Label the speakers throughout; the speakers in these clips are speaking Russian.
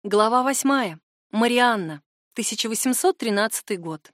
Speaker 1: Глава 8. Марианна. 1813 год.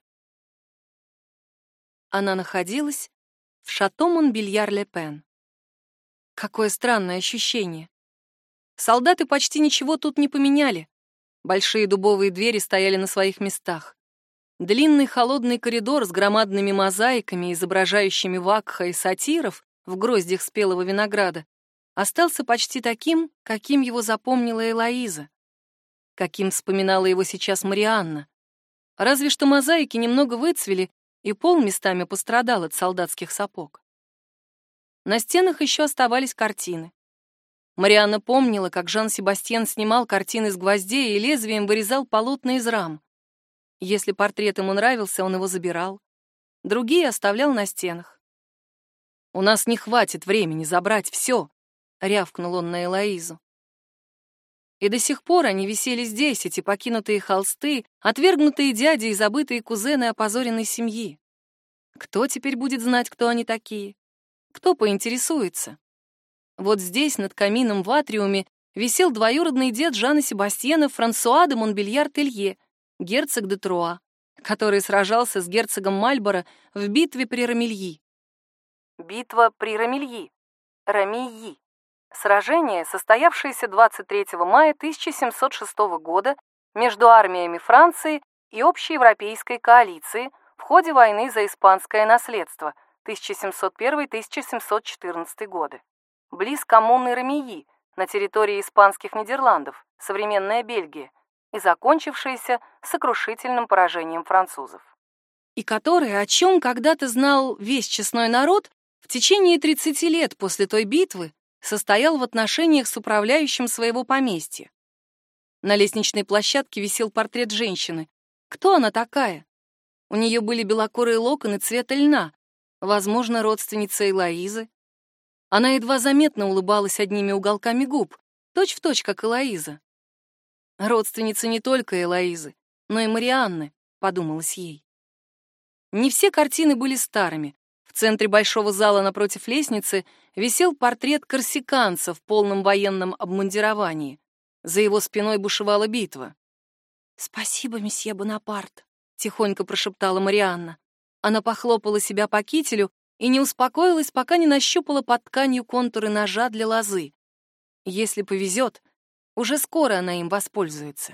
Speaker 1: Она находилась в шато Монбельяр-ле-Пен. Какое странное ощущение. Солдаты почти ничего тут не поменяли. Большие дубовые двери стояли на своих местах. Длинный холодный коридор с громадными мозаиками, изображающими вакха и сатиров в гроздях спелого винограда, остался почти таким, каким его запомнила Элоиза, каким вспоминала его сейчас Марианна. Разве что мозаики немного выцвели, и пол местами пострадал от солдатских сапог. На стенах еще оставались картины. Марианна помнила, как Жан-Себастьен снимал картины с гвоздей и лезвием вырезал полотна из рам. Если портрет ему нравился, он его забирал. Другие оставлял на стенах. «У нас не хватит времени забрать все», — рявкнул он на Элоизу. И до сих пор они висели здесь, эти покинутые холсты, отвергнутые дяди и забытые кузены опозоренной семьи. Кто теперь будет знать, кто они такие? Кто поинтересуется? Вот здесь, над камином в атриуме, висел двоюродный дед Жана Себастьена Франсуа де Монбельяр-Телье, герцог де Труа, который сражался с герцогом Мальборо в битве при Рамильи. Битва при Рамильи. Рамильи. Сражение, состоявшееся 23 мая 1706 года между армиями Франции и общеевропейской коалиции в ходе войны за испанское наследство 1701-1714 годы, близ коммуны Рамильи на территории испанских Нидерландов, современная Бельгия, и закончившееся сокрушительным поражением французов. И который, о чем когда-то знал весь честной народ, в течение 30 лет после той битвы состоял в отношениях с управляющим своего поместья. На лестничной площадке висел портрет женщины. Кто она такая? У нее были белокурые локоны цвета льна, возможно, родственница Элоизы. Она едва заметно улыбалась одними уголками губ, точь-в-точь, как Элоиза. Родственница не только Элоизы, но и Марианны, подумалось ей. Не все картины были старыми. В центре большого зала напротив лестницы висел портрет корсиканца в полном военном обмундировании. За его спиной бушевала битва. «Спасибо, месье Бонапарт», — тихонько прошептала Марианна. Она похлопала себя по кителю и не успокоилась, пока не нащупала под тканью контуры ножа для лозы. Если повезет, уже скоро она им воспользуется.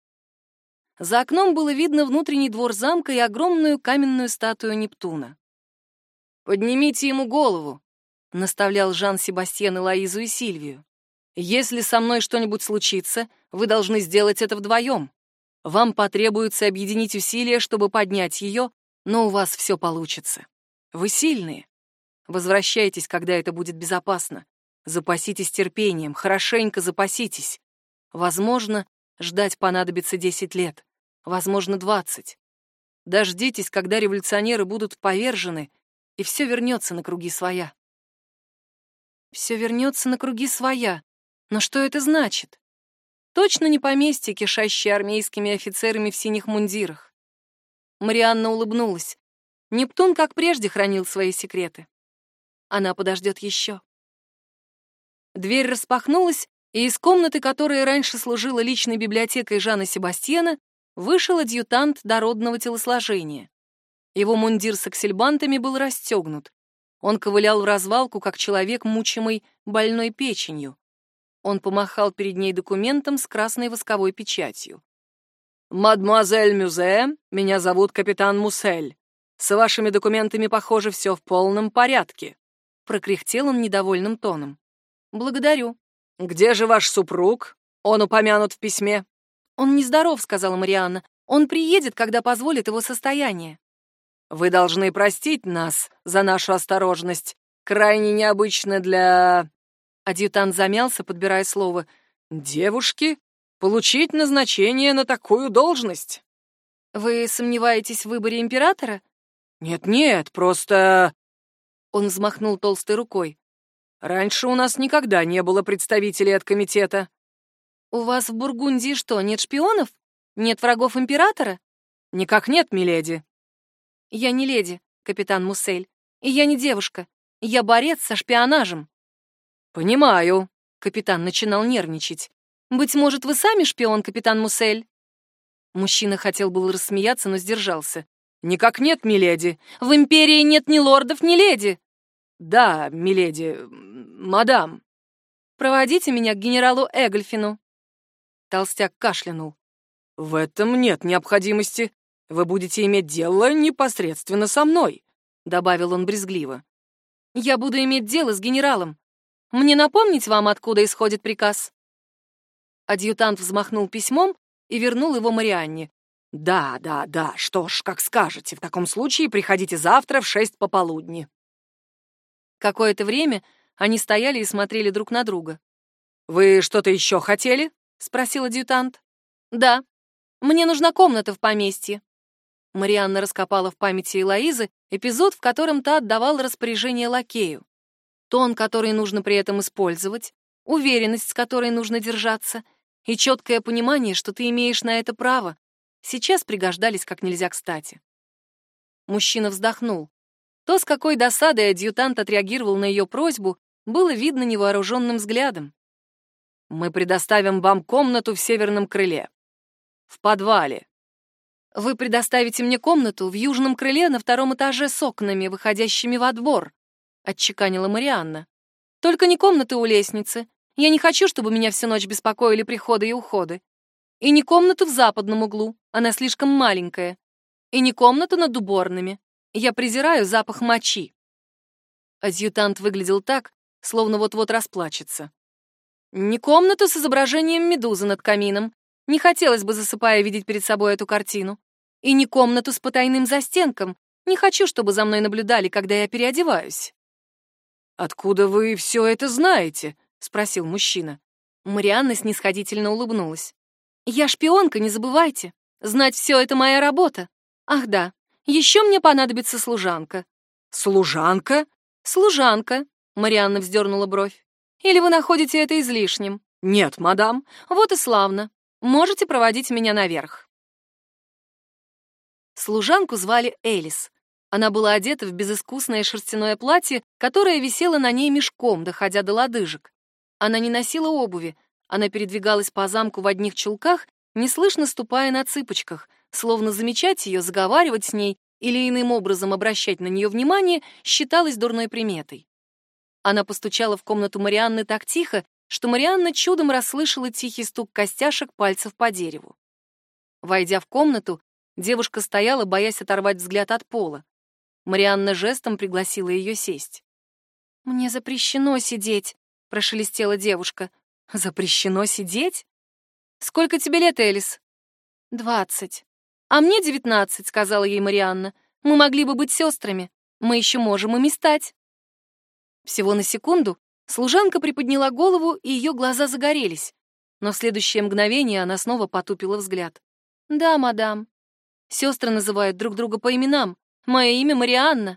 Speaker 1: За окном было видно внутренний двор замка и огромную каменную статую Нептуна. «Поднимите ему голову», — наставлял Жан-Себастьен Элоизу и Сильвию. «Если со мной что-нибудь случится, вы должны сделать это вдвоем. Вам потребуется объединить усилия, чтобы поднять ее, но у вас все получится. Вы сильные. Возвращайтесь, когда это будет безопасно. Запаситесь терпением, хорошенько запаситесь. Возможно, ждать понадобится 10 лет, возможно, 20. Дождитесь, когда революционеры будут повержены, и все вернется на круги своя». Все вернется на круги своя. Но что это значит? Точно не поместье, кишащее армейскими офицерами в синих мундирах. Марианна улыбнулась. Нептун, как прежде, хранил свои секреты. Она подождет еще. Дверь распахнулась, и из комнаты, которая раньше служила личной библиотекой Жана Себастьена, вышел адъютант дородного телосложения. Его мундир с аксельбантами был расстегнут. Он ковылял в развалку, как человек, мучимый больной печенью. Он помахал перед ней документом с красной восковой печатью. «Мадемуазель Мюзе, меня зовут капитан Муссель. С вашими документами, похоже, все в полном порядке», — прокряхтел он недовольным тоном. «Благодарю». «Где же ваш супруг? Он упомянут в письме». «Он нездоров», — сказала Марианна. «Он приедет, когда позволит его состояние». «Вы должны простить нас за нашу осторожность. Крайне необычно для...» Адъютант замялся, подбирая слово. «Девушки? Получить назначение на такую должность?» «Вы сомневаетесь в выборе императора?» «Нет-нет, просто...» Он взмахнул толстой рукой. «Раньше у нас никогда не было представителей от комитета». «У вас в Бургундии что, нет шпионов? Нет врагов императора?» «Никак нет, миледи». «Я не леди, капитан Муссель, и я не девушка. Я борец со шпионажем». «Понимаю», — капитан начинал нервничать. Быть может, вы сами шпион, капитан Муссель?» Мужчина хотел было рассмеяться, но сдержался.
Speaker 2: «Никак нет, миледи».
Speaker 1: «В империи нет ни лордов, ни леди».
Speaker 2: «Да, миледи, мадам».
Speaker 1: «Проводите меня к генералу Эгольфину». Толстяк кашлянул.
Speaker 2: «В этом нет необходимости. Вы будете иметь дело непосредственно со мной», — добавил он брезгливо.
Speaker 1: «Я буду иметь дело с генералом. Мне напомнить вам, откуда исходит приказ?» Адъютант взмахнул письмом и вернул его Марианне.
Speaker 2: «Да, что ж, как скажете. В таком случае приходите завтра в 6 пополудни».
Speaker 1: Какое-то время они стояли и смотрели друг на друга.
Speaker 2: «Вы что-то еще хотели?» — спросил адъютант.
Speaker 1: «Да, мне нужна комната в поместье». Марианна раскопала в памяти Элоизы эпизод, в котором та отдавала распоряжение лакею. Тон, который нужно при этом использовать, уверенность, с которой нужно держаться, и четкое понимание, что ты имеешь на это право, сейчас пригождались как нельзя кстати. Мужчина вздохнул. То, с какой досадой адъютант отреагировал на ее просьбу, было видно невооруженным взглядом.
Speaker 2: «Мы предоставим вам комнату в северном крыле. В подвале».
Speaker 1: «Вы предоставите мне комнату в южном крыле на 2-м этаже с окнами, выходящими во двор», — отчеканила Марианна. «Только не комнаты у лестницы. Я не хочу, чтобы меня всю ночь беспокоили приходы и уходы. И не комнату в западном углу, она слишком маленькая. И не комнату над уборными. Я презираю запах мочи». Адъютант выглядел так, словно вот-вот расплачется. «Не комнату с изображением медузы над камином. Не хотелось бы, засыпая, видеть перед собой эту картину. И не комнату с потайным застенком. Не хочу, чтобы за мной наблюдали, когда я переодеваюсь».
Speaker 2: «Откуда вы все это знаете?» — спросил мужчина.
Speaker 1: Марианна снисходительно улыбнулась. «Я шпионка, не забывайте. Знать все — это моя работа. Ах да, еще мне понадобится служанка».
Speaker 2: «Служанка?»
Speaker 1: «Служанка», — Марианна вздернула бровь. «Или вы находите это излишним?»
Speaker 2: «Нет, мадам».
Speaker 1: «Вот и славно. Можете проводить меня наверх». Служанку звали Элис. Она была одета в безыскусное шерстяное платье, которое висело на ней мешком, доходя до лодыжек. Она не носила обуви, она передвигалась по замку в одних чулках, неслышно ступая на цыпочках, словно замечать ее, заговаривать с ней или иным образом обращать на нее внимание считалось дурной приметой. Она постучала в комнату Марианны так тихо, что Марианна чудом расслышала тихий стук костяшек пальцев по дереву. Войдя в комнату, девушка стояла, боясь оторвать взгляд от пола. Марианна жестом пригласила ее сесть. «Мне запрещено сидеть», — прошелестела девушка. «Запрещено сидеть? Сколько тебе лет, Элис?» 20. «А мне 19», — сказала ей Марианна. «Мы могли бы быть сестрами. Мы еще можем ими стать». Всего на секунду служанка приподняла голову, и ее глаза загорелись. Но в следующее мгновение она снова потупила взгляд. «Да, мадам. Сестры называют друг друга по именам. Мое имя Марианна».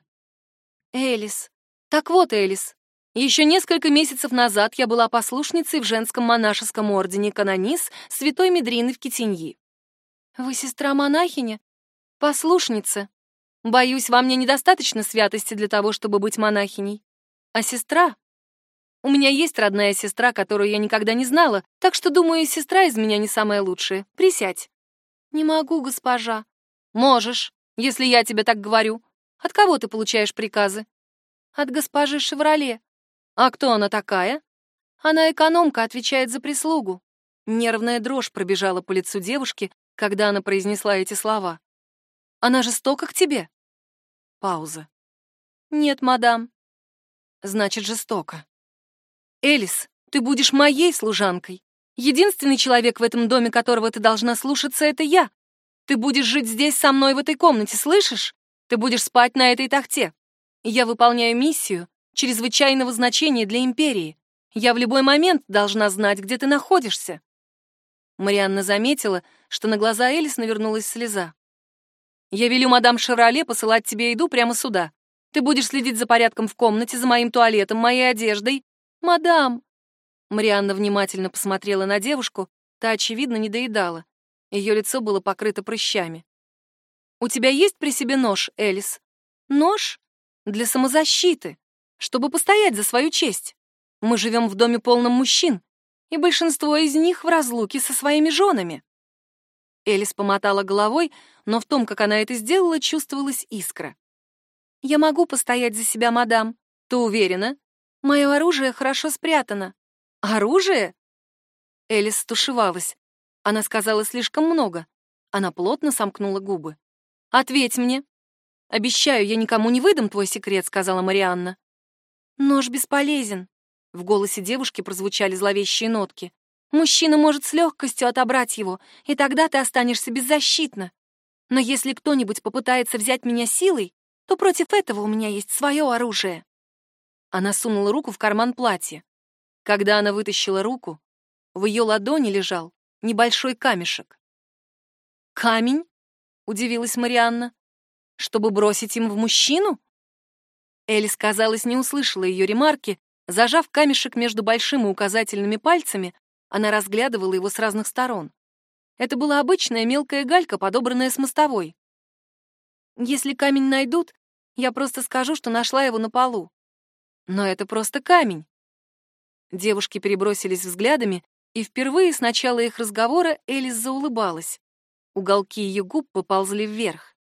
Speaker 1: «Элис. Так вот, Элис, еще несколько месяцев назад я была послушницей в женском монашеском ордене Канонис Святой Медрины в Китиньи». «Вы сестра-монахиня? Послушница. Боюсь, во мне недостаточно святости для того, чтобы быть монахиней. А сестра? У меня есть родная сестра, которую я никогда не знала, так что, думаю, сестра из меня не самая лучшая. Присядь». «Не могу, госпожа». «Можешь, если я тебе так говорю. От кого ты получаешь приказы?» «От госпожи Шевроле». «А кто она такая?» «Она экономка, отвечает за прислугу». Нервная дрожь пробежала по лицу девушки, когда она произнесла эти слова. «Она жестока к тебе?» Пауза. «Нет, мадам». «Значит, жестоко». «Элис, ты будешь моей служанкой. Единственный человек в этом доме, которого ты должна слушаться, это я. Ты будешь жить здесь со мной в этой комнате, слышишь? Ты будешь спать на этой тахте. Я выполняю миссию чрезвычайного значения для империи. Я в любой момент должна знать, где ты находишься». Марианна заметила, что на глаза Элис навернулась слеза. «Я велю мадам Шевроле посылать тебе еду прямо сюда. Ты будешь следить за порядком в комнате, за моим туалетом, моей одеждой». «Мадам!» Марианна внимательно посмотрела на девушку, та, очевидно, не доедала. Ее лицо было покрыто прыщами. «У тебя есть при себе нож, Элис?» «Нож? Для самозащиты, чтобы постоять за свою честь. Мы живем в доме полном мужчин. и большинство из них в разлуке со своими женами». Элис помотала головой, но в том, как она это сделала, чувствовалась искра. «Я могу постоять за себя, мадам. Ты уверена? Мое оружие хорошо спрятано». «Оружие?» Элис стушевалась. Она сказала слишком много. Она плотно сомкнула губы. «Ответь мне». «Обещаю, я никому не выдам твой секрет», — сказала Марианна. «Нож бесполезен». В голосе девушки прозвучали зловещие нотки. «Мужчина может с легкостью отобрать его, и тогда ты останешься беззащитна. Но если кто-нибудь попытается взять меня силой, то против этого у меня есть свое оружие». Она сунула руку в карман платья. Когда она вытащила руку, в ее ладони лежал небольшой камешек. «Камень?» — удивилась Марианна. «Чтобы бросить им в мужчину?» Элис, казалось, не услышала ее ремарки. Зажав камешек между большим и указательными пальцами, она разглядывала его с разных сторон. Это была обычная мелкая галька, подобранная с мостовой. «Если камень найдут, я просто скажу, что нашла его на полу». «Но это просто камень». Девушки перебросились взглядами, и впервые с начала их разговора Элис заулыбалась. Уголки ее губ поползли вверх.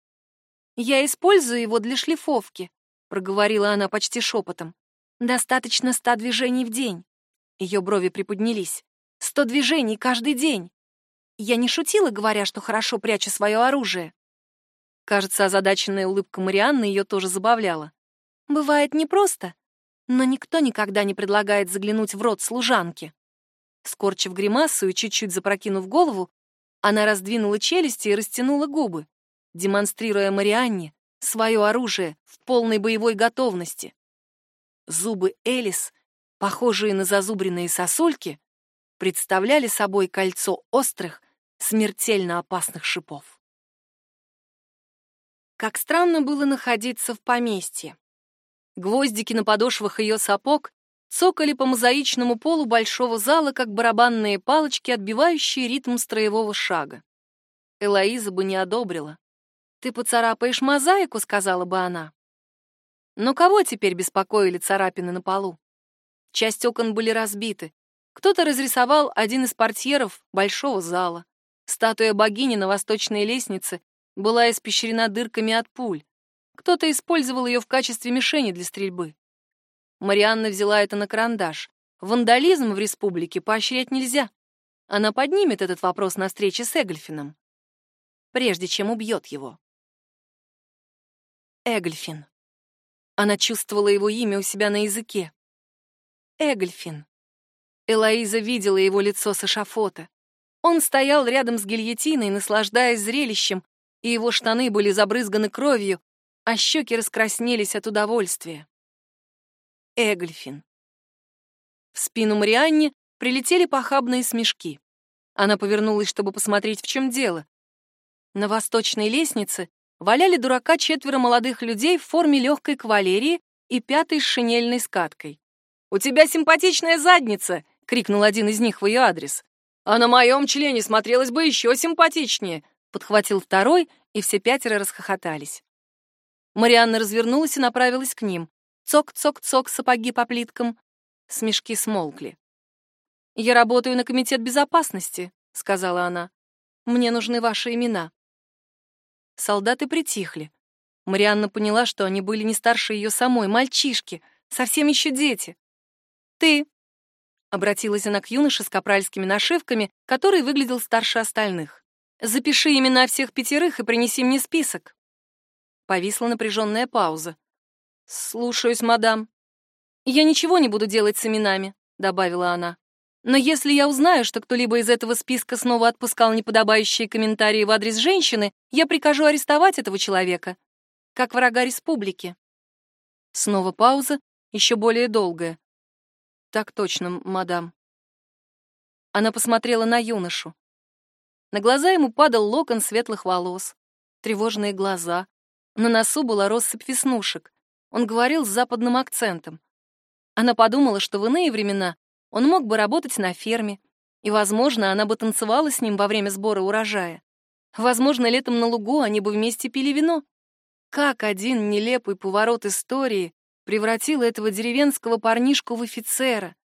Speaker 1: «Я использую его для шлифовки», — проговорила она почти шепотом. «Достаточно 100 движений в день». Ее брови приподнялись. 100 движений каждый день. Я не шутила, говоря, что хорошо прячу свое оружие. Кажется, озадаченная улыбка Марианны ее тоже забавляла. Бывает непросто, но никто никогда не предлагает заглянуть в рот служанки. Скорчив гримасу и чуть-чуть запрокинув голову, она раздвинула челюсти и растянула губы, демонстрируя Марианне свое оружие в полной боевой готовности. Зубы Элис, похожие на зазубренные сосульки, представляли собой кольцо острых, смертельно опасных шипов. Как странно было находиться в поместье. Гвоздики на подошвах ее сапог цокали по мозаичному полу большого зала, как барабанные палочки, отбивающие ритм строевого шага. Элоиза бы не одобрила. «Ты поцарапаешь мозаику», — сказала бы она. Но кого теперь беспокоили царапины на полу? Часть окон были разбиты. Кто-то разрисовал один из портьеров большого зала. Статуя богини на восточной лестнице была испещрена дырками от пуль. Кто-то использовал ее в качестве мишени для стрельбы. Марианна взяла это на карандаш. Вандализм в республике поощрять нельзя. Она поднимет этот вопрос на встрече с Эгольфином, прежде чем убьет его. Эгольфин. Она чувствовала его имя у себя на языке. Эгольфин. Элоиза видела его лицо с эшафота. Он стоял рядом с гильотиной, наслаждаясь зрелищем, и его штаны были забрызганы кровью, а щеки раскраснелись от удовольствия. Эгольфин. В спину Марианне прилетели похабные смешки. Она повернулась, чтобы посмотреть, в чем дело. На восточной лестнице валяли дурака 4 молодых людей в форме легкой кавалерии и 5-й с шинельной скаткой. «У тебя симпатичная задница!» — крикнул один из них в ее адрес. «А на моем члене смотрелось бы еще симпатичнее!» — подхватил второй, и все 5 расхохотались. Марианна развернулась и направилась к ним. Цок-цок-цок, сапоги по плиткам. Смешки смолкли. «Я работаю на комитет безопасности», — сказала она. «Мне нужны ваши имена». Солдаты притихли. Марианна поняла, что они были не старше ее самой, мальчишки, совсем еще дети. «Ты», — обратилась она к юноше с капральскими нашивками, который выглядел старше остальных. «Запиши имена всех 5 и принеси мне список». Повисла напряженная пауза. «Слушаюсь, мадам». «Я ничего не буду делать с именами», — добавила она. «Но если я узнаю, что кто-либо из этого списка снова отпускал неподобающие комментарии в адрес женщины, я прикажу арестовать этого человека, как врага республики». Снова пауза, еще более долгая. «Так точно, мадам». Она посмотрела на юношу. На глаза ему падал локон светлых волос, тревожные глаза. На носу была россыпь веснушек. Он говорил с западным акцентом. Она подумала, что в иные времена он мог бы работать на ферме, и, возможно, она бы танцевала с ним во время сбора урожая. Возможно, летом на лугу они бы вместе пили вино. Как один нелепый поворот истории превратил этого деревенского парнишку в офицера.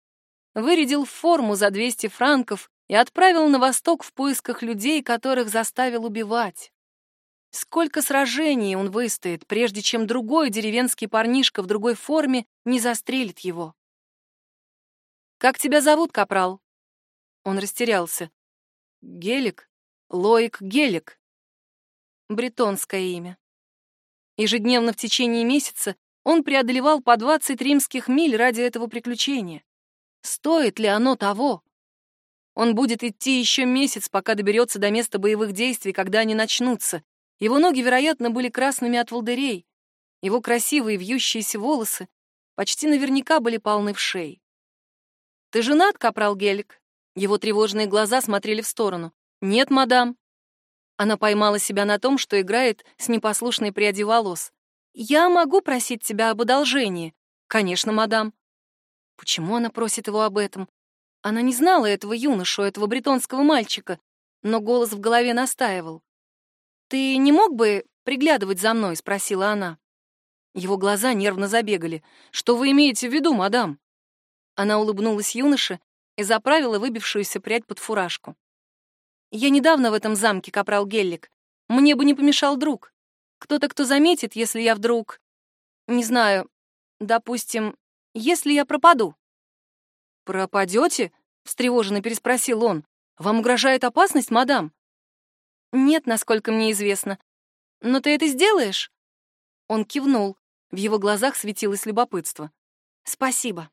Speaker 1: вырядил в форму за 200 франков и отправил на восток в поисках людей, которых заставил убивать. Сколько сражений он выстоит, прежде чем другой деревенский парнишка в другой форме не застрелит его. «Как тебя зовут, капрал?» Он растерялся. «Гелик? Лоик Гелик». Бретонское имя. Ежедневно в течение месяца он преодолевал по 20 римских миль ради этого приключения. Стоит ли оно того? Он будет идти еще месяц, пока доберется до места боевых действий, когда они начнутся. Его ноги, вероятно, были красными от волдырей. Его красивые вьющиеся волосы почти наверняка были полны вшей. «Ты женат, капрал Гелик?» Его тревожные глаза смотрели в сторону. «Нет, мадам». Она поймала себя на том, что играет с непослушной прядью волос. «Я могу просить тебя об одолжении?» «Конечно, мадам». Почему она просит его об этом? Она не знала этого юношу, этого бретонского мальчика, но голос в голове настаивал. «Ты не мог бы приглядывать за мной?» — спросила она. Его глаза нервно забегали. «Что вы имеете в виду, мадам?» Она улыбнулась юноше и заправила выбившуюся прядь под фуражку. «Я недавно в этом замке, капрал Геллик. Мне бы не помешал друг. Кто-то, кто заметит, если я вдруг... Не знаю, допустим, если я пропаду». «Пропадете?» — встревоженно переспросил он. «Вам угрожает опасность, мадам?» «Нет, насколько мне известно. Но ты это сделаешь?» Он кивнул. В его глазах светилось любопытство. «Спасибо».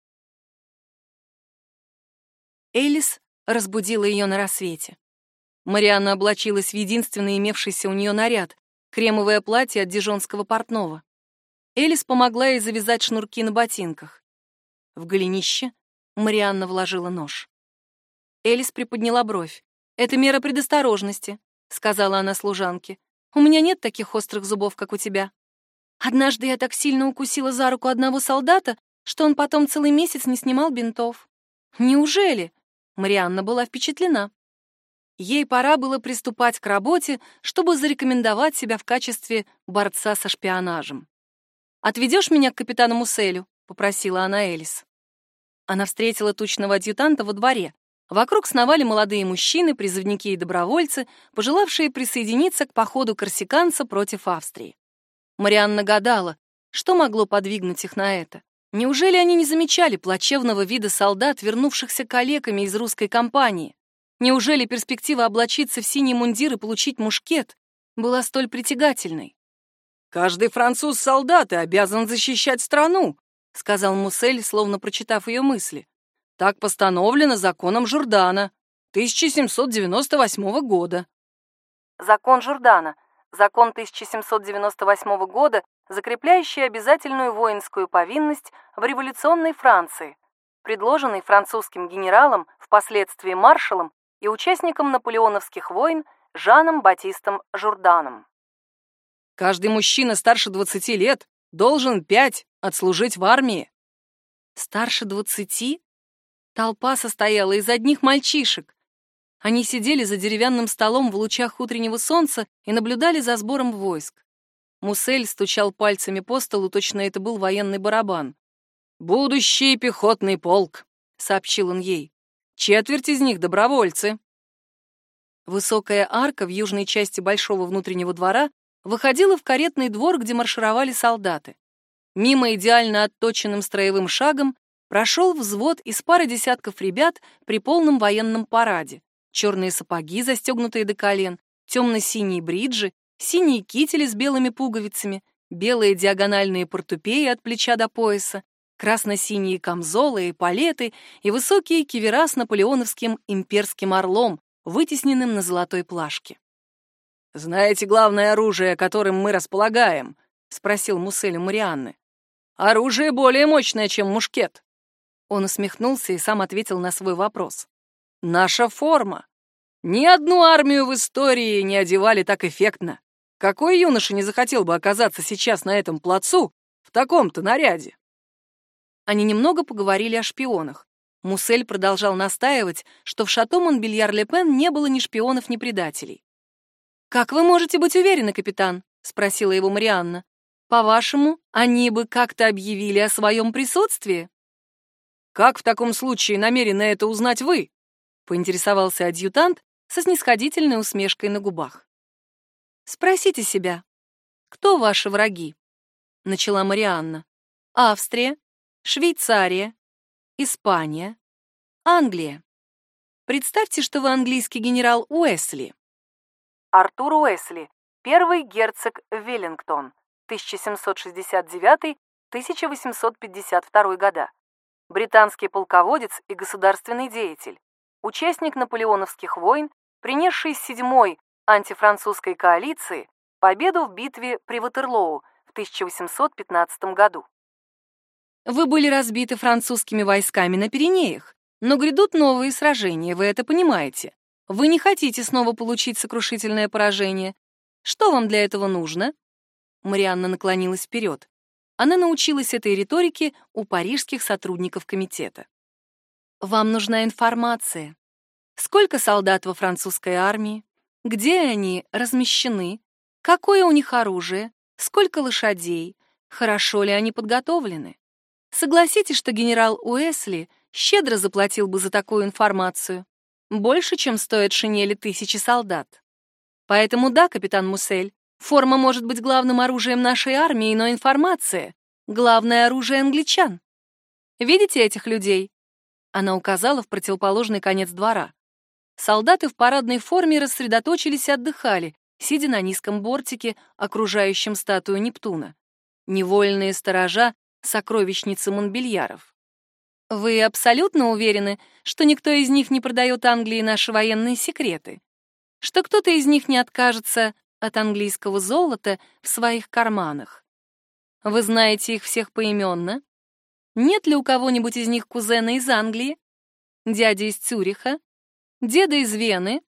Speaker 1: Элис разбудила ее на рассвете. Марианна облачилась в единственный имевшийся у нее наряд — кремовое платье от дижонского портного. Элис помогла ей завязать шнурки на ботинках. В голенище Марианна вложила нож. Элис приподняла бровь. «Это мера предосторожности», — сказала она служанке. «У меня нет таких острых зубов, как у тебя. Однажды я так сильно укусила за руку одного солдата, что он потом целый месяц не снимал бинтов». «Неужели?» Марианна была впечатлена. Ей пора было приступать к работе, чтобы зарекомендовать себя в качестве борца со шпионажем. «Отведешь меня к капитану Мусселю?» — попросила она Элис. Она встретила тучного адъютанта во дворе. Вокруг сновали молодые мужчины, призывники и добровольцы, пожелавшие присоединиться к походу корсиканца против Австрии. Марианна гадала, что могло подвигнуть их на это. Неужели они не замечали плачевного вида солдат, вернувшихся калеками из русской кампании? Неужели перспектива облачиться в синий мундир и получить мушкет была столь притягательной? «Каждый француз-солдат и обязан защищать страну», — сказал Муссель, словно прочитав ее мысли. «Так постановлено законом Журдана 1798 года». Закон Журдана. Закон 1798 года, закрепляющий обязательную воинскую повинность в революционной Франции, предложенный французским генералом, впоследствии маршалом и участником наполеоновских войн Жаном Батистом Журданом. «Каждый мужчина старше 20 лет должен 5 отслужить в армии». Старше 20? Толпа состояла из одних мальчишек. Они сидели за деревянным столом в лучах утреннего солнца и наблюдали за сбором войск. Муссель стучал пальцами по столу, точно это был военный барабан. «Будущий пехотный полк», — сообщил он ей. «Четверть из них — добровольцы». Высокая арка в южной части большого внутреннего двора выходила в каретный двор, где маршировали солдаты. Мимо идеально отточенным строевым шагом прошел взвод из пары десятков ребят при полном военном параде. Черные сапоги, застегнутые до колен, темно-синие бриджи, синие кители с белыми пуговицами, белые диагональные портупеи от плеча до пояса, красно-синие камзолы, эполеты и высокие кивера с наполеоновским имперским орлом, вытесненным на золотой плашке. «Знаете главное оружие, которым мы располагаем?» — спросил Муссель у Марианны. «Оружие более мощное, чем мушкет». Он усмехнулся и сам ответил на свой вопрос. «Наша форма. Ни одну армию в истории не одевали так эффектно. Какой юноша не захотел бы оказаться сейчас на этом плацу в таком-то наряде?» Они немного поговорили о шпионах. Муссель продолжал настаивать, что в шато Монбельяр-ле-Пен не было ни шпионов, ни предателей. «Как вы можете быть уверены, капитан?» — спросила его Марианна. «По-вашему, они бы как-то объявили о своем присутствии?»
Speaker 2: Как в таком случае намерены это узнать вы? Поинтересовался адъютант со снисходительной усмешкой на губах. Спросите себя, кто ваши враги? Начала Марианна. Австрия, Швейцария, Испания, Англия. Представьте, что вы английский генерал Уэсли. Артур Уэсли, первый герцог Веллингтон, 1769-1852 года. Британский полководец и государственный деятель. Участник наполеоновских войн, принесший 7-й антифранцузской коалиции победу в битве при Ватерлоу в 1815 году. Вы были разбиты французскими войсками на Пиренеях, но грядут новые сражения, вы это понимаете. Вы не хотите снова получить сокрушительное поражение. Что вам для этого нужно? Марианна наклонилась вперед. Она научилась этой риторике у парижских сотрудников комитета. Вам нужна информация. Сколько солдат во французской армии? Где они размещены? Какое у них оружие? Сколько лошадей? Хорошо ли они подготовлены? Согласитесь, что генерал Уэсли щедро заплатил бы за такую информацию. Больше, чем стоят шинели 1000 солдат. Поэтому да, капитан Муссель, форма может быть главным оружием нашей армии, но информация — главное оружие англичан. Видите этих людей? Она указала в противоположный конец двора. Солдаты в парадной форме рассредоточились и отдыхали, сидя на низком бортике, окружающем статую Нептуна. Невольные сторожа сокровищницы Монбельяров. Вы абсолютно уверены, что никто из них не продает Англии наши военные секреты? Что кто-то из них не откажется от английского золота в своих карманах? Вы знаете их всех поименно? Нет ли у кого-нибудь из них кузена из Англии? Дядя из Цюриха? Деда из Вены?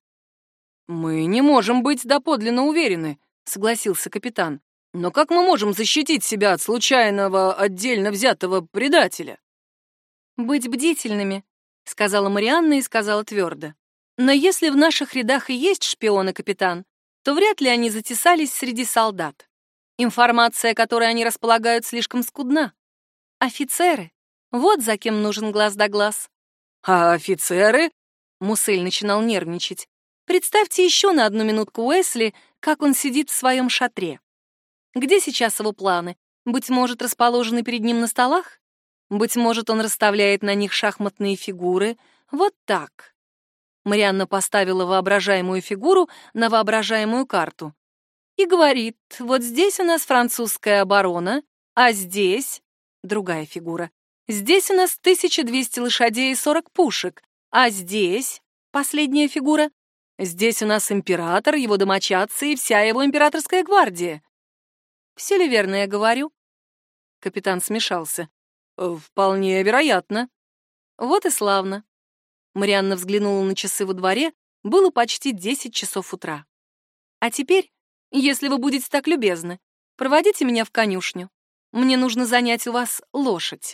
Speaker 2: Мы не можем быть доподлинно уверены, согласился капитан. Но как мы можем защитить себя от случайного, отдельно взятого предателя? Быть бдительными, сказала Марианна и сказала твердо. Но если в наших рядах и есть шпионы, капитан, то вряд ли они затесались среди солдат. Информация, которой они располагают, слишком скудна. Офицеры, вот за кем нужен глаз да глаз. А офицеры? Муссель начинал нервничать. Представьте еще на одну минутку Уэсли, как он сидит в своем шатре. Где сейчас его планы? Быть может, расположены перед ним на столах? Быть может, он расставляет на них шахматные фигуры. Вот так. Марианна поставила воображаемую фигуру на воображаемую карту. И говорит, вот здесь у нас французская оборона, а здесь... Другая фигура. Здесь у нас 1200 лошадей и 40 пушек, а здесь... Последняя фигура. Здесь у нас император, его домочадцы и вся его императорская гвардия. Все ли верно я говорю? Капитан смешался. Вполне вероятно. Вот и славно. Марианна взглянула на часы во дворе. Было почти 10 часов утра. А теперь, если вы будете так любезны, проводите меня в конюшню. Мне нужно занять у вас лошадь.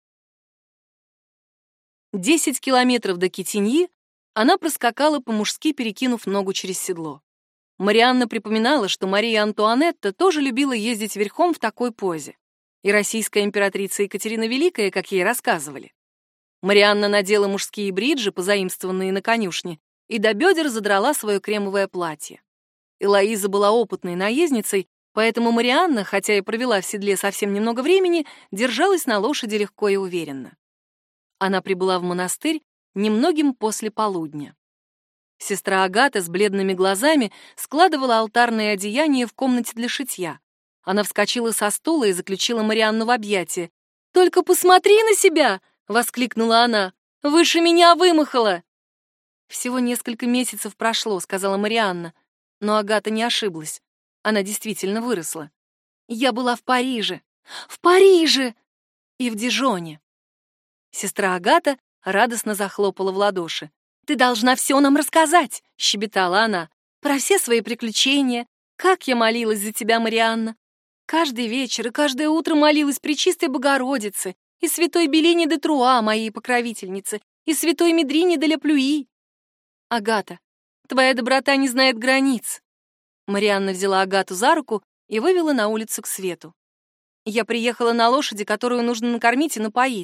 Speaker 2: 10 километров до Китиньи она проскакала по-мужски, перекинув ногу через седло. Марианна припоминала, что Мария Антуанетта тоже любила ездить верхом в такой позе. И российская императрица Екатерина Великая, как ей рассказывали. Марианна надела мужские бриджи, позаимствованные на конюшне, и до бедер задрала свое кремовое платье. Элоиза была опытной наездницей, поэтому Марианна, хотя и провела в седле совсем немного времени, держалась на лошади легко и уверенно. Она прибыла в монастырь немногим после полудня. Сестра Агата с бледными глазами складывала алтарные одеяния в комнате для шитья. Она вскочила со стула и заключила Марианну в объятия. «Только посмотри на себя!» — воскликнула она. «Выше меня вымахала!» «Всего несколько месяцев прошло», — сказала Марианна. Но Агата не ошиблась. Она действительно выросла. «Я была в Париже! В Париже! И в Дижоне!» Сестра Агата радостно захлопала в ладоши. «Ты должна все нам рассказать!» — щебетала она. «Про все свои приключения. Как я молилась за тебя, Марианна! Каждый вечер и каждое утро молилась Пречистой Богородице и святой Белине де Труа, моей покровительнице, и святой Медрине де ля Плюи. Агата, твоя доброта не знает границ». Марианна взяла Агату за руку и вывела на улицу к свету. «Я приехала на лошади, которую нужно накормить и напоить.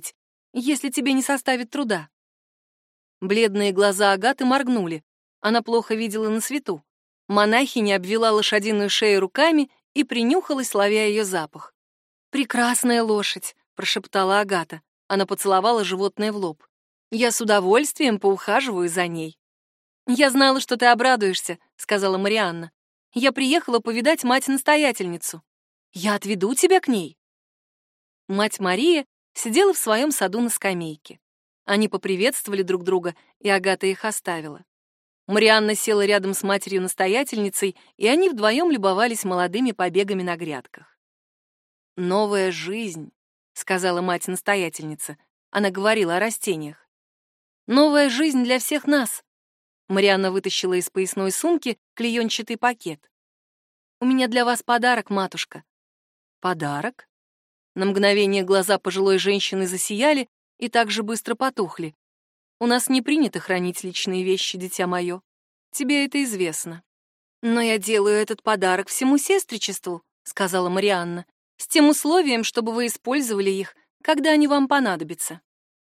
Speaker 1: если тебе не составит труда». Бледные глаза Агаты моргнули. Она плохо видела на свету. Монахиня обвела лошадиную шею руками и принюхалась, ловя ее запах. «Прекрасная лошадь», — прошептала Агата. Она поцеловала животное в лоб. «Я с удовольствием поухаживаю за ней». «Я знала, что ты обрадуешься», — сказала Марианна. «Я приехала повидать мать-настоятельницу. Я отведу тебя к ней». Мать Мария сидела в своем саду на скамейке. Они поприветствовали друг друга, и Агата их оставила. Марианна села рядом с матерью-настоятельницей, и они вдвоем любовались молодыми побегами на грядках. «Новая жизнь», — сказала мать-настоятельница. Она говорила о растениях. «Новая жизнь для всех нас». Марианна вытащила из поясной сумки клеенчатый пакет. «У меня для вас подарок, матушка». «Подарок?» На мгновение глаза пожилой женщины засияли и так же быстро потухли. «У нас не принято хранить личные вещи, дитя мое. Тебе это известно». «Но я делаю этот подарок всему сестричеству», — сказала Марианна, «с тем условием, чтобы вы использовали их, когда они вам понадобятся».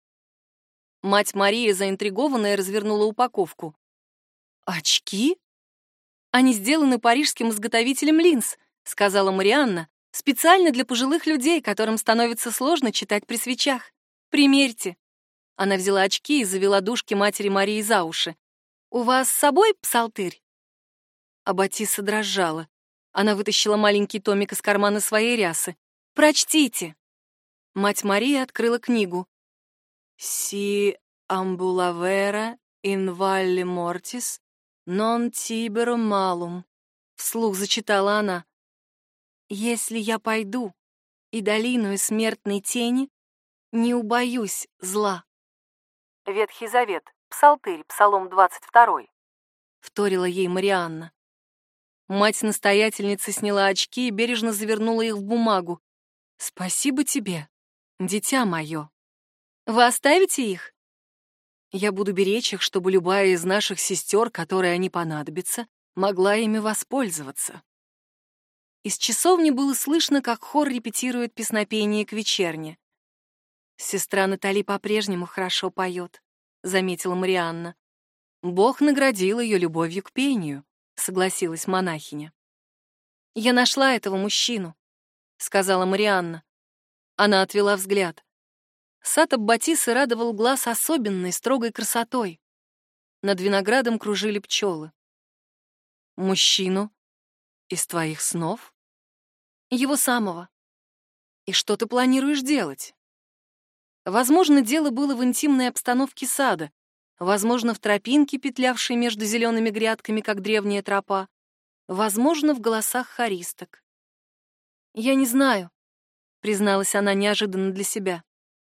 Speaker 1: Мать Мария, заинтригованная, развернула упаковку. «Очки? Они сделаны парижским изготовителем линз», — сказала Марианна, «специально для пожилых людей, которым становится сложно читать при свечах. Примерьте». Она взяла очки и завела дужки матери Марии за уши. «У вас с собой псалтырь?» Аббатисса дрожала. Она вытащила маленький томик из кармана своей рясы. «Прочтите!» Мать Мария открыла книгу. «Си амбулавера ин валле мортис нон тиберо малум», — вслух зачитала она. «Если я пойду и долиною смертной тени, не убоюсь зла».
Speaker 2: Ветхий Завет, Псалтырь, Псалом 22.
Speaker 1: Вторила ей Марианна. Мать-настоятельница сняла очки и бережно завернула их в бумагу. «Спасибо тебе, дитя мое. Вы оставите их? Я буду беречь их, чтобы любая из наших сестер, которой они понадобятся, могла ими воспользоваться». Из часовни было слышно, как хор репетирует песнопение к вечерне. «Сестра Натали по-прежнему хорошо поет», — заметила Марианна. «Бог наградил ее любовью к пению», — согласилась монахиня. «Я нашла этого мужчину», — сказала Марианна. Она отвела взгляд. Сад Аббатисы радовал глаз особенной, строгой красотой. Над виноградом кружили пчелы. «Мужчину из твоих снов?» «Его самого. И что ты планируешь делать?» Возможно, дело было в интимной обстановке сада, возможно, в тропинке, петлявшей между зелеными грядками, как древняя тропа, возможно, в голосах хористок. «Я не знаю», — призналась она неожиданно для себя.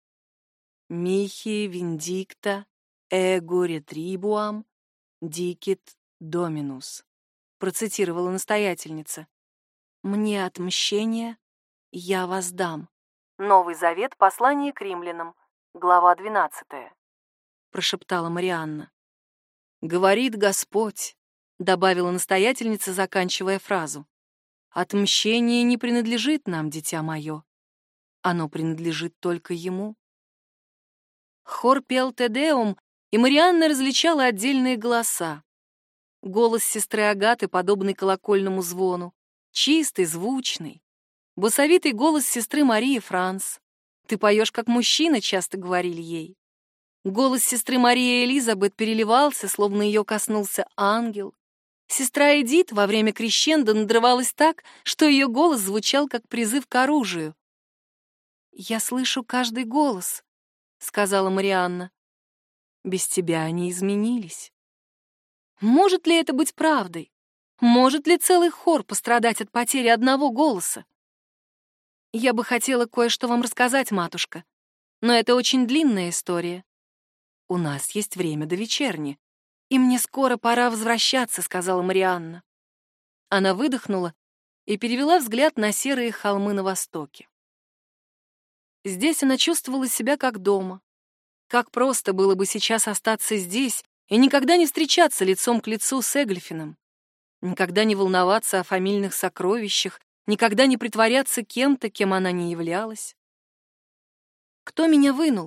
Speaker 1: «Михи виндикта эго ретрибуам дикит доминус», — процитировала настоятельница. «Мне отмщение я воздам».
Speaker 2: Новый Завет, послание к римлянам, глава 12.
Speaker 1: Прошептала Марианна. «Говорит Господь», — добавила настоятельница, заканчивая фразу. «Отмщение не принадлежит нам, дитя мое. Оно принадлежит только Ему». Хор пел Те Деум, и Марианна различала отдельные голоса. Голос сестры Агаты, подобный колокольному звону, чистый, звучный. Басовитый голос сестры Марии Франс. «Ты поешь, как мужчина», — часто говорили ей. Голос сестры Марии Элизабет переливался, словно ее коснулся ангел. Сестра Эдит во время крещендо надрывалась так, что ее голос звучал, как призыв к оружию. «Я слышу каждый голос», — сказала Марианна. «Без тебя они изменились». Может ли это быть правдой? Может ли целый хор пострадать от потери одного голоса? «Я бы хотела кое-что вам рассказать, матушка, но это очень длинная история. У нас есть время до вечерни, и мне скоро пора возвращаться», — сказала Марианна. Она выдохнула и перевела взгляд на серые холмы на востоке. Здесь она чувствовала себя как дома. Как просто было бы сейчас остаться здесь и никогда не встречаться лицом к лицу с Эглифином, никогда не волноваться о фамильных сокровищах, никогда не притворяться кем-то, кем она не являлась. «Кто меня вынул?»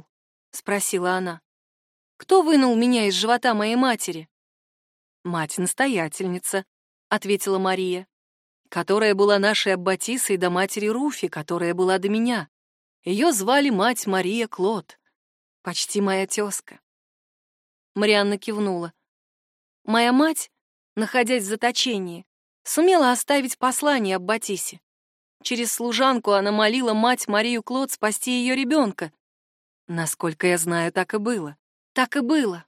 Speaker 1: — спросила она. «Кто вынул меня из живота моей матери?» «Мать-настоятельница», — ответила Мария, «которая была нашей аббатисой до матери Руфи, которая была до меня. Ее звали мать Мария Клод, почти моя тезка». Марианна кивнула. «Моя мать, находясь в заточении, сумела оставить послание аббатисе. Через служанку она молила мать Марию Клод спасти ее ребенка. Насколько я знаю, так и было. Так и было».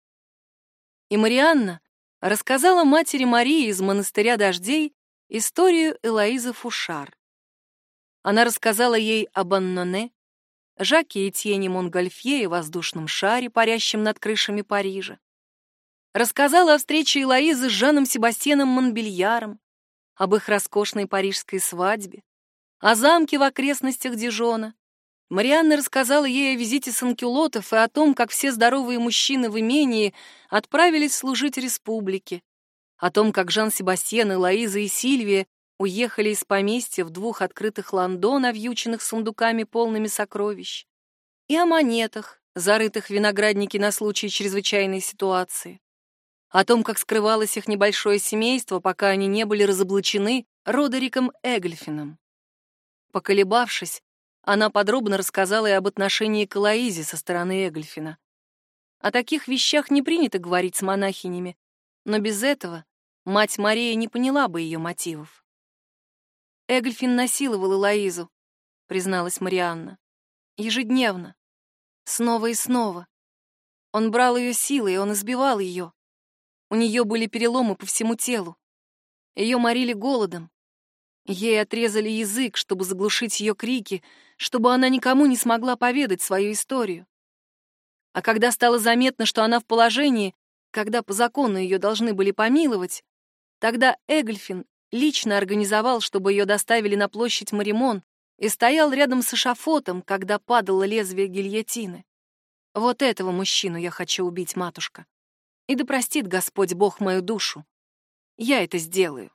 Speaker 1: И Марианна рассказала матери Марии из монастыря Дождей историю Элоизы Фушар. Она рассказала ей об Анноне, Жаке Этьене Монгольфье и воздушном шаре, парящем над крышами Парижа. Рассказала о встрече Элоизы с Жаном Себастьяном Монбельяром, об их роскошной парижской свадьбе, о замке в окрестностях Дижона. Марианна рассказала ей о визите санкюлотов и о том, как все здоровые мужчины в имении отправились служить республике, о том, как Жан-Себастьян, Элоиза и Сильвия уехали из поместья в 2 открытых ландо, навьюченных сундуками, полными сокровищ, и о монетах, зарытых в винограднике на случай чрезвычайной ситуации, о том, как скрывалось их небольшое семейство, пока они не были разоблачены Родериком Эгльфином. Поколебавшись, она подробно рассказала и об отношении к Элоизе со стороны Эгльфина. О таких вещах не принято говорить с монахинями, но без этого мать Мария не поняла бы ее мотивов. «Эгльфин насиловал Элоизу», — призналась Марианна. «Ежедневно. Снова и снова. Он брал ее силой, он избивал ее. У нее были переломы по всему телу. Ее морили голодом. Ей отрезали язык, чтобы заглушить ее крики, чтобы она никому не смогла поведать свою историю. А когда стало заметно, что она в положении, когда по закону ее должны были помиловать, тогда Эгльфин лично организовал, чтобы ее доставили на площадь Маримон, и стоял рядом с эшафотом, когда падало лезвие гильотины. Вот этого мужчину я хочу убить, матушка. И да простит Господь Бог мою душу. Я это сделаю».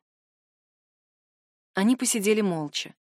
Speaker 1: Они посидели молча.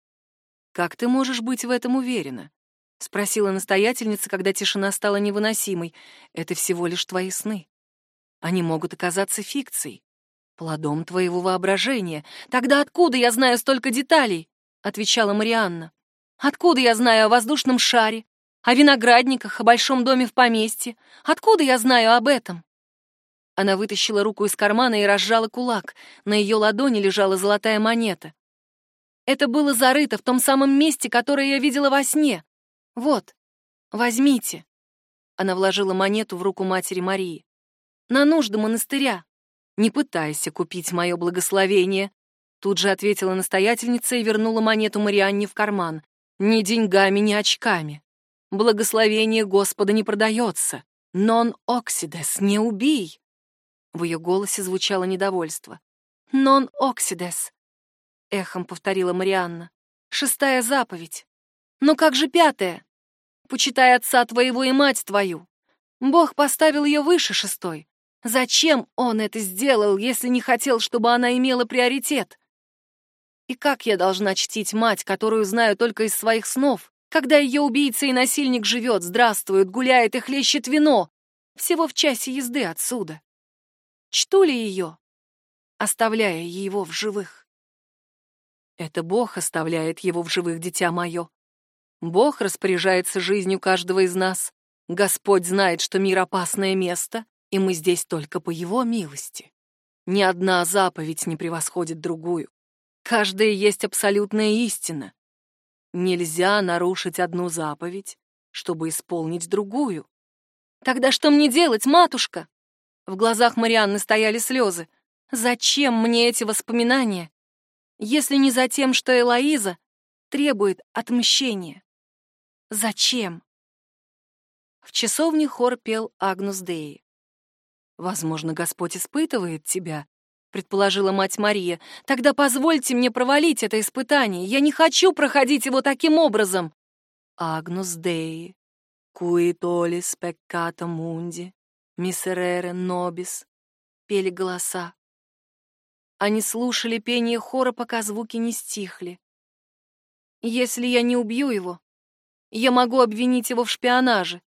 Speaker 1: «Как ты можешь быть в этом уверена?» — спросила настоятельница, когда тишина стала невыносимой. «Это всего лишь твои сны. Они могут оказаться фикцией, плодом твоего воображения. Тогда откуда я знаю столько деталей?» — отвечала Марианна. «Откуда я знаю о воздушном шаре, о виноградниках, о большом доме в поместье? Откуда я знаю об этом?» Она вытащила руку из кармана и разжала кулак. На ее ладони лежала золотая монета. «Это было зарыто в том самом месте, которое я видела во сне. Вот, возьмите». Она вложила монету в руку матери Марии. «На нужды монастыря. Не пытайся купить мое благословение», — тут же ответила настоятельница и вернула монету Марианне в карман. «Ни деньгами, ни очками. Благословение Господа не продается. Non occides, не убий». В ее голосе звучало недовольство. «Non occides», — эхом повторила Марианна. «6-я заповедь. Но как же 5-я? Почитай отца твоего и мать твою. Бог поставил ее выше 6-й. Зачем он это сделал, если не хотел, чтобы она имела приоритет? И как я должна чтить мать, которую знаю только из своих снов, когда ее убийца и насильник живет, здравствует, гуляет и хлещет вино, всего в часе езды отсюда? Чту ли ее, оставляя его в живых?» «Это Бог оставляет его в живых, дитя мое. Бог распоряжается жизнью каждого из нас. Господь знает, что мир — опасное место, и мы здесь только по его милости. Ни одна заповедь не превосходит другую. Каждая есть абсолютная истина. Нельзя нарушить одну заповедь, чтобы исполнить другую». «Тогда что мне делать, матушка?» В глазах Марианны стояли слезы. «Зачем мне эти воспоминания, если не за тем, что Элоиза требует отмщения? Зачем?» В часовне хор пел «Агнус Деи». «Возможно, Господь испытывает тебя», — предположила мать Мария. «Тогда позвольте мне провалить это испытание. Я не хочу проходить его таким образом». «Агнус Деи, cui tollis peccata mundi, miserere nobis», — пели голоса. Они слушали пение хора, пока звуки не стихли. «Если я не убью его, я могу обвинить его в шпионаже»,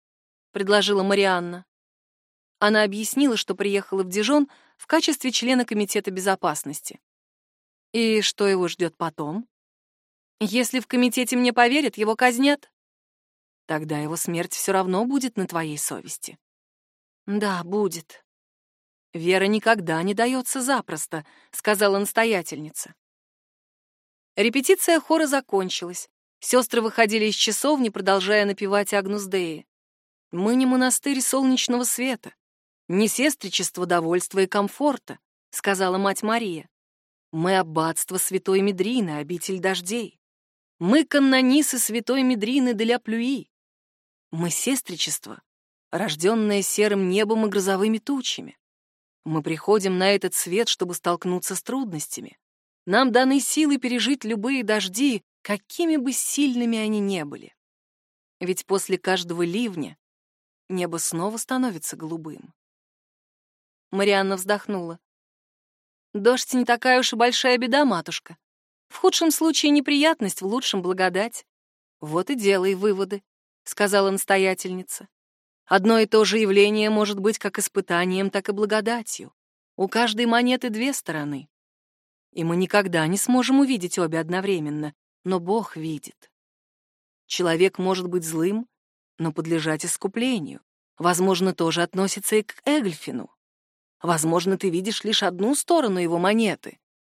Speaker 1: — предложила Марианна. Она объяснила, что приехала в Дижон в качестве члена комитета безопасности. И что его ждет потом? Если в комитете мне поверят, его казнят. Тогда его смерть все равно будет на твоей совести. Да, будет. Вера никогда не дается запросто, сказала настоятельница. Репетиция хора закончилась. Сестры выходили из часовни, продолжая напевать Агнус Деи. Мы не монастырь солнечного света, не сестричество довольства и комфорта, сказала мать Мария. Мы аббатство святой Медрины, обитель дождей. Мы канонисы святой Медрины де ля Плюи. Мы сестричество, рожденное серым небом и грозовыми тучами. Мы приходим на этот свет, чтобы столкнуться с трудностями. Нам даны силы пережить любые дожди, какими бы сильными они ни были. Ведь после каждого ливня небо снова становится голубым. Марианна вздохнула. Дождь не такая уж и большая беда, матушка. В худшем случае неприятность, в лучшем благодать. Вот и делай выводы, сказала настоятельница. Одно и то же явление может быть как испытанием, так и благодатью. У каждой монеты две стороны. И мы никогда не сможем увидеть обе одновременно, но Бог видит. Человек может быть злым, но подлежать искуплению. Возможно, тоже относится и к Эгольфину. Возможно, ты видишь лишь одну сторону его монеты.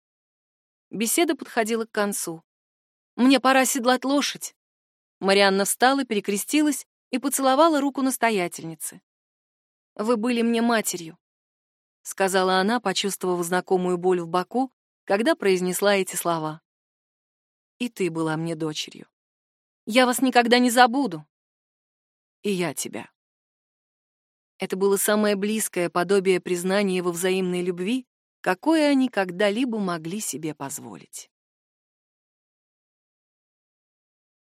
Speaker 1: Беседа подходила к концу. Мне пора седлать лошадь. Марианна встала, перекрестилась и поцеловала руку настоятельницы. «Вы были мне матерью», — сказала она, почувствовав знакомую боль в боку, когда произнесла эти слова. «И ты была мне дочерью. Я вас никогда не забуду. И я тебя». Это было самое близкое подобие признания во взаимной любви, какое они когда-либо могли себе позволить.